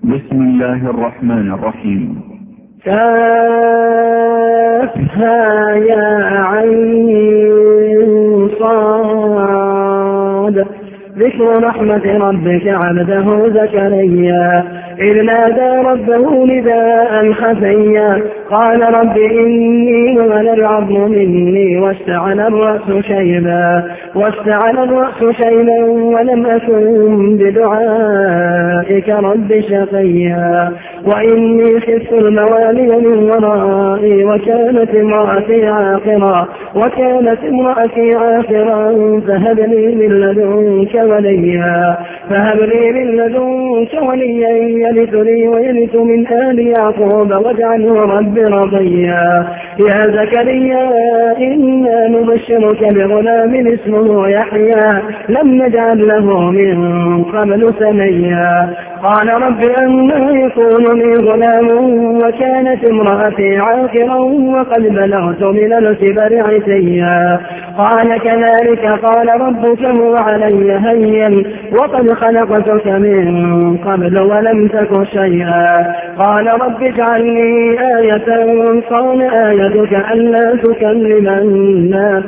بسم الله الرحمن الرحيم. كافها يا عين صاد. ذكر رحمة ربك عبده زكريا إذ نادى ربه نداء خفيا قال رب إني وهن العظم مني واشتعل الرأس شيبا ولم أكن بدعائك رب شقيا وإني خفت الموالي من ورائي وكانت امرأتي عاقرا فهب لي من لدنك وليا يرثني ويرث من آل يعقوب واجعله رب رضيا. يا زكريا إنا نبشرك بغلام اسمه يحيى لم نجعل له من قبل سميا. قال رب أنى يكون لي غلام وكانت امرأتي عاقرا وقد بلغت من الكبر عتيا. قال كذلك قال ربك هو علي هين وقد خلقتك من قبل ولم تك شيئا. قال رب اجعل لي آية قال آيتك ألا تكلم الناس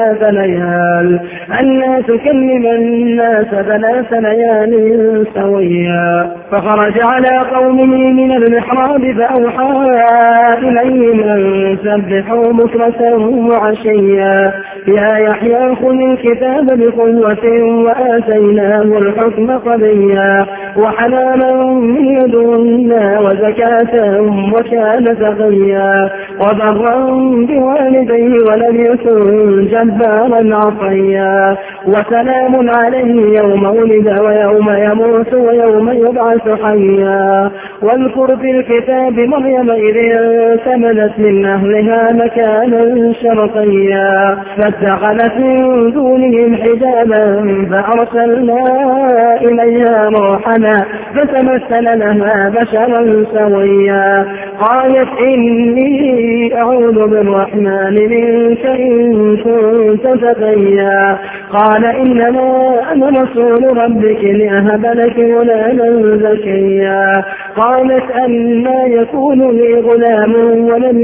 ثلاث ليال سويا. فخرج على قومه من المحراب فأوحى إليهم أن سبحوا بكرة وعشيا. يا يحيى خذ الكتاب بقوة وآتيناه الحكم صبيا وحنانا من لدنا وزكاة وكان تقيا وبرا بوالديه ولم يكن جبارا عصيا. وسلام عليه يوم ولد ويوم يموت ويوم يبعث حيا. واذكر في الكتاب مريم إذ انتبذت من أهلها مكانا شرقيا فاتخذت من دونهم حجابا فأرسلنا إليها روحنا فتمثل لها بشرا سويا. قالت إني أعوذ بالرحمن منك إن كنت تقيا. قال إنما أنا رسول ربك لأهب لك غلاما زكيا. قالت أنى يكون لي غلام ولم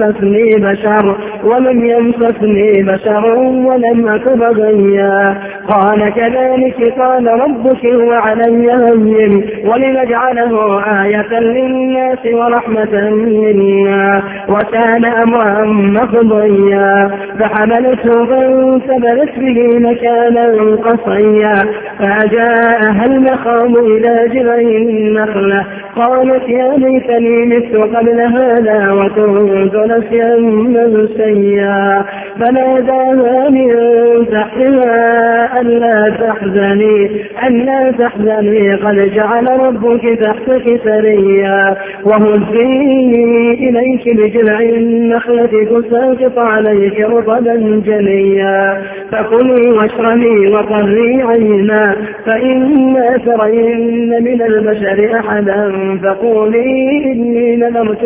يمسسني بشر ولم أك بغيا. قال كذلك قال ربك هو علي هين ولنجعله آية للناس ورحمة منا وكان أمرا مقضيا. فحملته فانتبذت به مكانا قصيا فجاءها المخاض إلى جذع النخلة قالت يا ليتني مت قبل هذا وكنت نسيا منسيا. فناداها من تحتها ألا تحزني قد جعل ربك تحتك سريا. وهزي إليك بجذع النخلة تساقط عليك رطبا جنيا. فكلي واشربي وقري عينا فإما ترين من البشر أحدا فقولي إني نذرت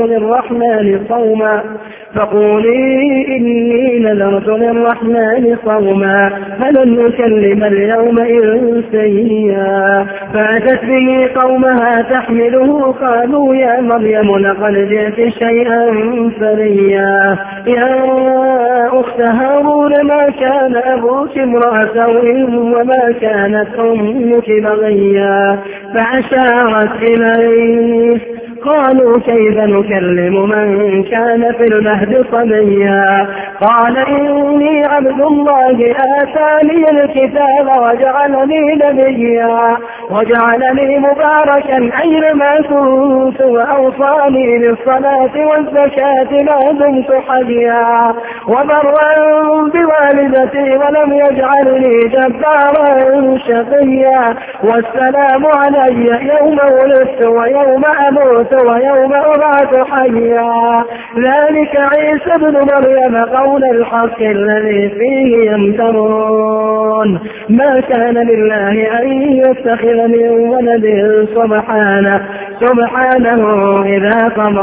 للرحمن صوما فلن نكلم اليوم إنسيا. فأتت به قومها تحمله قالوا يا مريم لقد جئت شيئا فريا. يا أخت هارون ما كان أبوك امرأ سوء وما كانت أمك بغيا. فأشارت إليه قالوا كيف نكلم من كان في المهد صبيا. قال إني عبد الله آتاني الكتاب وجعلني نبيا وجعلني مباركا أينما كنت وأوصاني بالصلاة والزكاة ما دمت حيا وبرا بوالدتي ولم يجعلني جبارا شقيا. والسلام علي يوم ولدت ويوم أموت ويوم أبعث حيا. ذلك عيسى ابن مريم قول الحق الذي فيه يمترون. ما كان لله أن يتخذ يتخذ من ولد سبحانه إذا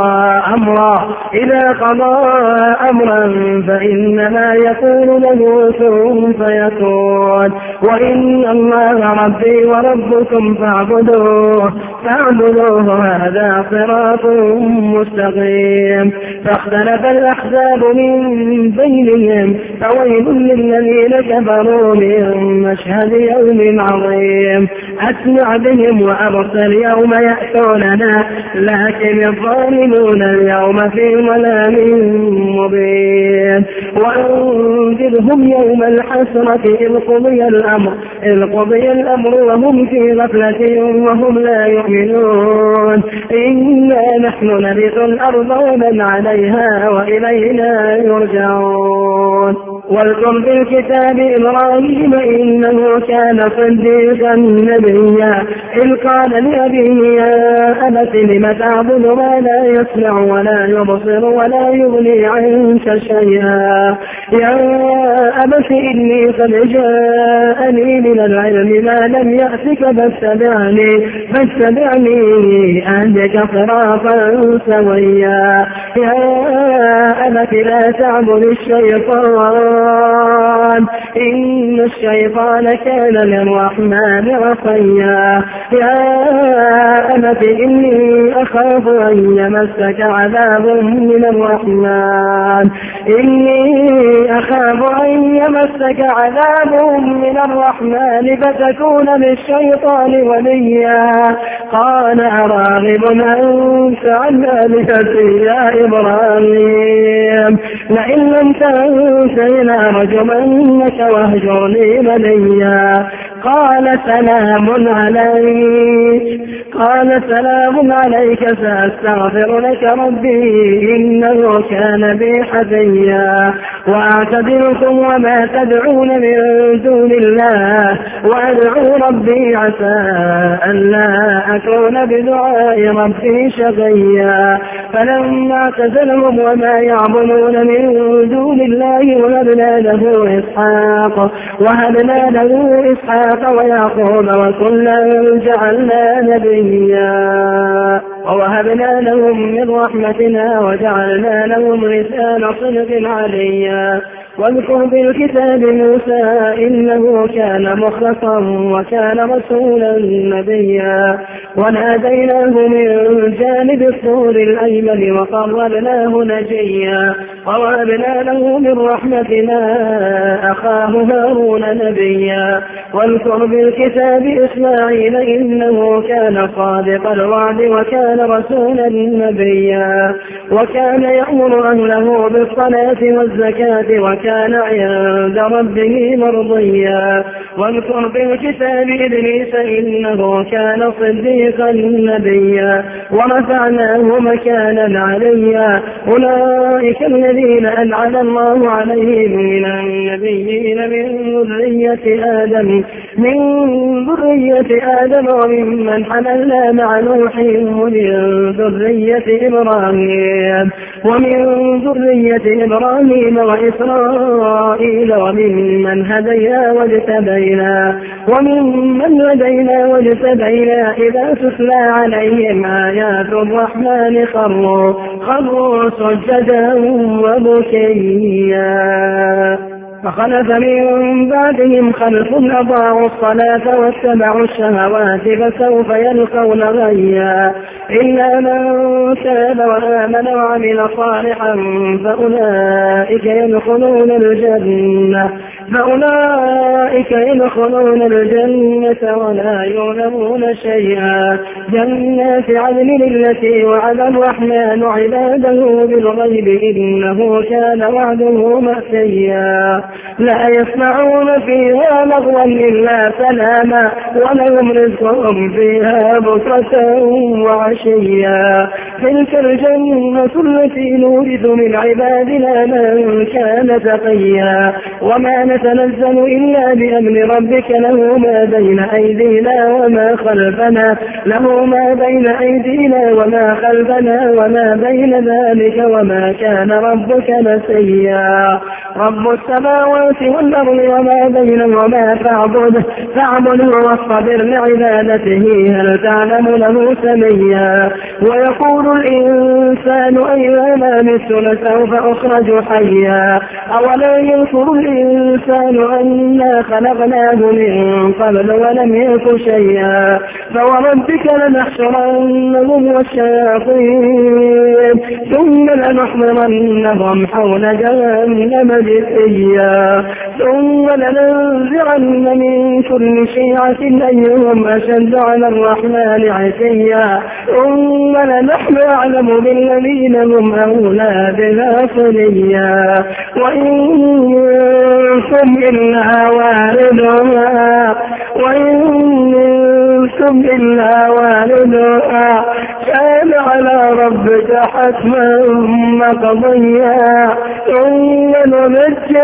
قضى أمرا فإنما يقول له كن فيكون. وإن الله ربي وربكم فاعبدوه هذا صراط مستقيم. فاختلف الأحزاب من بينهم فويل للذين كفروا من مشهد يوم عظيم. أسمع بهم وأبصر يوم يأتوننا لكن الظالمون اليوم في ضلال مبين. وأنذرهم يوم الحسرة إذ قضي الأمر وهم في غفلة وهم لا يؤمنون. إنا نحن نرث الأرض ومن عليها وإلينا يرجعون. واذكر في الكتاب إبراهيم إنه كان صديقا نبيا إذ قال لأبيه يا أبت لم تعبد ما لا يسمع ولا يبصر ولا يغني عنك شيئا يا أبت إني قد جاءني من العلم ما لم يأتك فاتبعني أهدك صراطا سويا يا أبت لا تعبد الشيطان إن الشيطان كان للرحمن عصيا يا أبت إني أخاف أن يمسك عذاب من الرحمن فتكون للشيطان وليا. قال أراغب أنت عن آلهتي يا إبراهيم لئن لم تنته لأرجمنك واهجرني مليا. قال سلام عليك سأستغفر لك ربي إنه كان بي حفيا. وأعتذركم وما تدعون من دون الله وأدعو ربي عسى ألا أكون بدعاء ربي شقيا. فلما اعتزلهم وما يعبدون من دون الله وهبنا له إسحاق ويعقوب وكلا جعلنا نبيا ووهبنا لهم من رحمتنا وجعلنا لهم لسان صدق عليا. واذكر في الكتاب موسى إنه كان مخلصا وكان رسولا نبيا. وناديناه من جانب الطور الأيمن وقربناه نجيا. ووهبنا له من رحمتنا أخاه هارون نبيا. واذكر في الكتاب إسماعيل إنه كان صادق الوعد وكان رسولا نبيا. وكان يأمر أهله بالصلاة والزكاة وكان عند ربه مرضيا. واذكر في الكتاب إدريس إنه كان صديقا نبيا ورفعناه مكانا عليا. أولئك الذين أنعم الله عليهم من النبيين من ذرية آدم وممن حملنا مع نوح ومن ذرية إبراهيم وإسرائيل وممن هدينا واجتبينا إذا تتلى عليهم آيات الرحمن خروا سجدا وبكيا. فخلف من بعدهم خلف أضاعوا الصلاة واتبعوا الشهوات فسوف يلقون غيا. إلا من تاب وآمن وعمل صالحا فأولئك يدخلون الجنة ولا يظلمون شيئا. جنات عدن التي وعد الرحمن عباده بالغيب إنه كان وعده مأتيا. لا يسمعون فيها لغوا إلا سلاما ولهم رزقهم فيها بكرة وعشيا. تلك الجنة التي نورث من عبادنا من كان تقيا وما نتنزل إلا بأمر ربك له ما بين أيدينا وما خلفنا وما خلفنا وما بين ذلك وما كان ربك نسيا رب السماوات والأرض وما بينهما فاعبده واصطبر لعبادته هل تعلم له سميا ويقول الإنسان أيما مت لسوف أخرج حيا أولا يذكر الإنسان أنا خلقناه من قبل ولم يك شيئا فوربك لنحشرنهم والشياطين ثم لنحضرنهم حول جهنم جثيا ثم لننزعن من كل شيعة أيهم أشد على الرحمن عتيا ثم لنحن أعلم بالذين هم أولى بها صليا وإن منكم إلا واردها كان على ربك حتما مقضيا ثم ننجي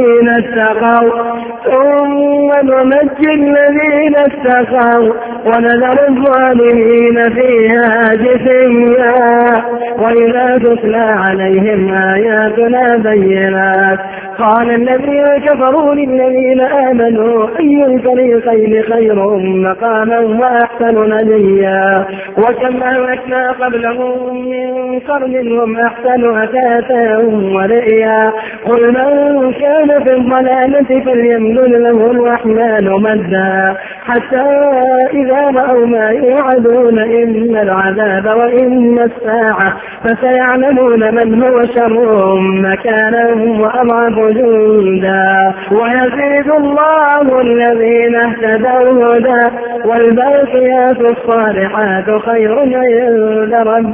الذين اتقوا ونذر الظالمين فيها جثيا وإذا تتلى عليهم آياتنا بينات قال الذين كفروا للذين آمنوا أي الفريقين خير مقاما وأحسن نديا وكم أهلكنا قبلهم من قرن هم أحسن أثاثا ورئيا قل من كان في الضلالة فليمدد له الرحمن مدا حتى إذا رأوا ما يوعدون إما العذاب وإما الساعة فسيعلمون من هو شر مكانا وأضعف جندا ويزيد الله الذين اهتدوا هدى والباقيات الصالحات خير عند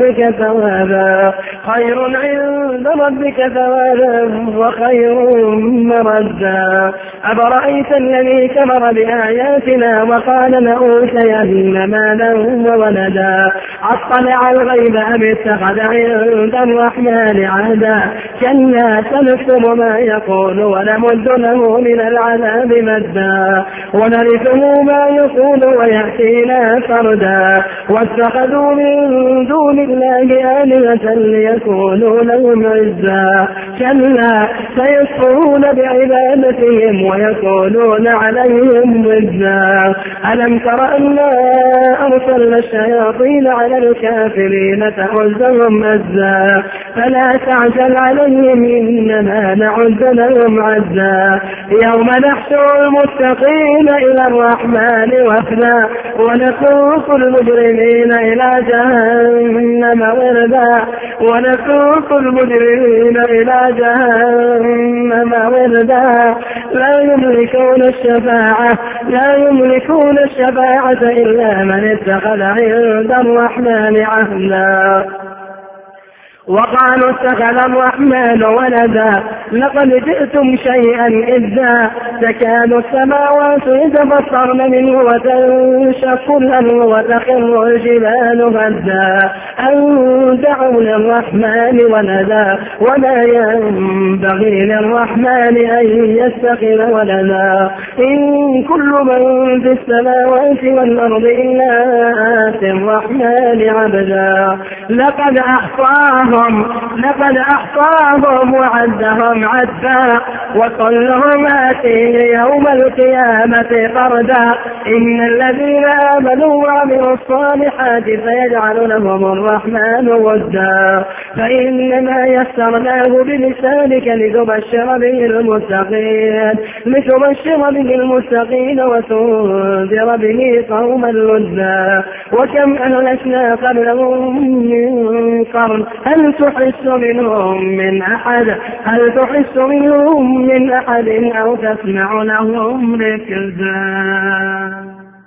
ربك ثوابا وخير مردا أفرأيت الذي كفر بآياتنا وقال لأوتين مالا وولدا أطلع الغيب أم اتخذ عند الرحمن عهدا كلا سنكتب ما يقول ونمد له من العذاب مدا ونرثه ما يقول ويأتينا فردا واتخذوا من دون الله آلهة ليكونوا لهم عزا كلا سيكفرون بعبادتهم ويكونون عليهم ضدا ألم تر أنا أرسلنا الشياطين على الكافرين تعزهم أزا فلا تعجل عليهم إنما نعد لهم عزا يوم نحشر المتقين إلى الرحمن وفدا ونسوق المجرمين إلى جهنم وردا لا يملكون الشفاعة إلا من اتخذ عند الرحمن عهدا وقالوا اتخذ الرحمن ولدا لقد جئتم شيئا إذا تكاد السماوات يتفطرن منه وتنشق الأرض وتخر الجبال هدا أن دعوا للرحمن ولدا وما ينبغي للرحمن أن يتخذ ولدا إن كل من في السماوات والأرض إلا آتي الرحمن عبدا لقد أحصاهم وعدهم عدا وكلهم آتيه يوم القيامة فردا إن الذين آمنوا وعملوا الصالحات سيجعل لهم الرحمن ودا فإنما يسرناه بلسانك لتبشر به المتقين وتنذر به قوما لدا وكم أهلكنا قبلهم من قرن هل تحس منهم من أحد أو تسمع لهم ركزا